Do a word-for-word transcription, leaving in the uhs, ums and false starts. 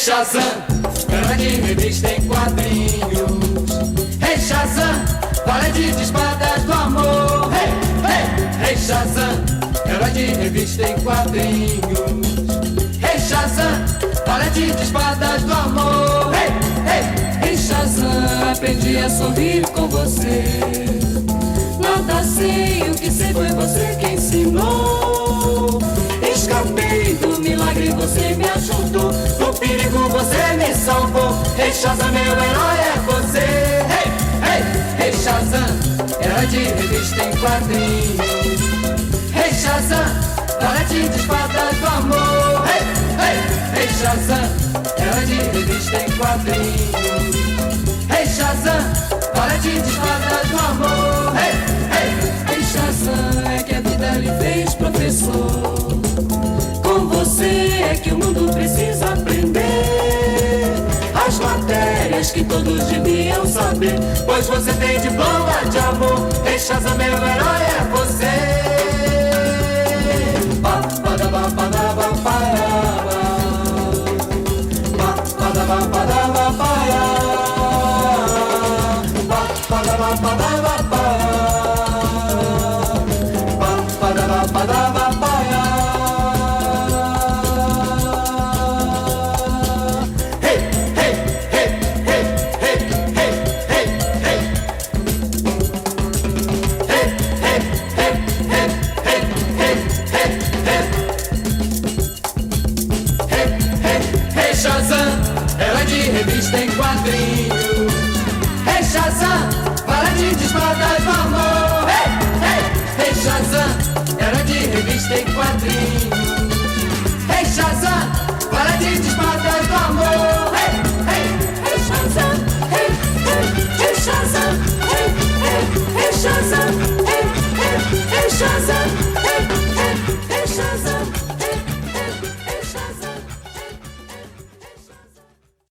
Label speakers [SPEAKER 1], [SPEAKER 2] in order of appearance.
[SPEAKER 1] Shazam, ela de revista em quadrinhos. Hey Shazam, valente de espadas do amor. Hey, hey, hey Shazam, ela de revista em quadrinhos. Hey Shazam, valente de espadas do amor. Hey, hey, hey Shazam, aprendi a sorrir com você. Nada sei, o que sei foi você que ensinou. Escapei do milagre, você me ajudou. Do perigo você me salvou. Hey Shazam, meu herói é você. Hey, hey, hey Shazam, herói de revista em quadrinhos. Hey Shazam, valente de espadas do amor. Hey, hey, hey Shazam, herói de revista em quadrinhos. Hey Shazam, valente de espadas do amor. Hey, hey, hey Shazam, é que a vida lhe fez professor. Com você é que o mundo precisa aprender as matérias que todos deviam saber, pois você tem diploma de amor. Hey Shazam, meu herói é você. Ba, ba, da, ba, ba, da, ba, ba, ba, ba, da, ba, ba, da, ba, ba, ba, ba, da, ba, ba, da, ba, ba, ba, da, ba, ba, da, ba, ba. Shazam, ela de revista em quadrinhos.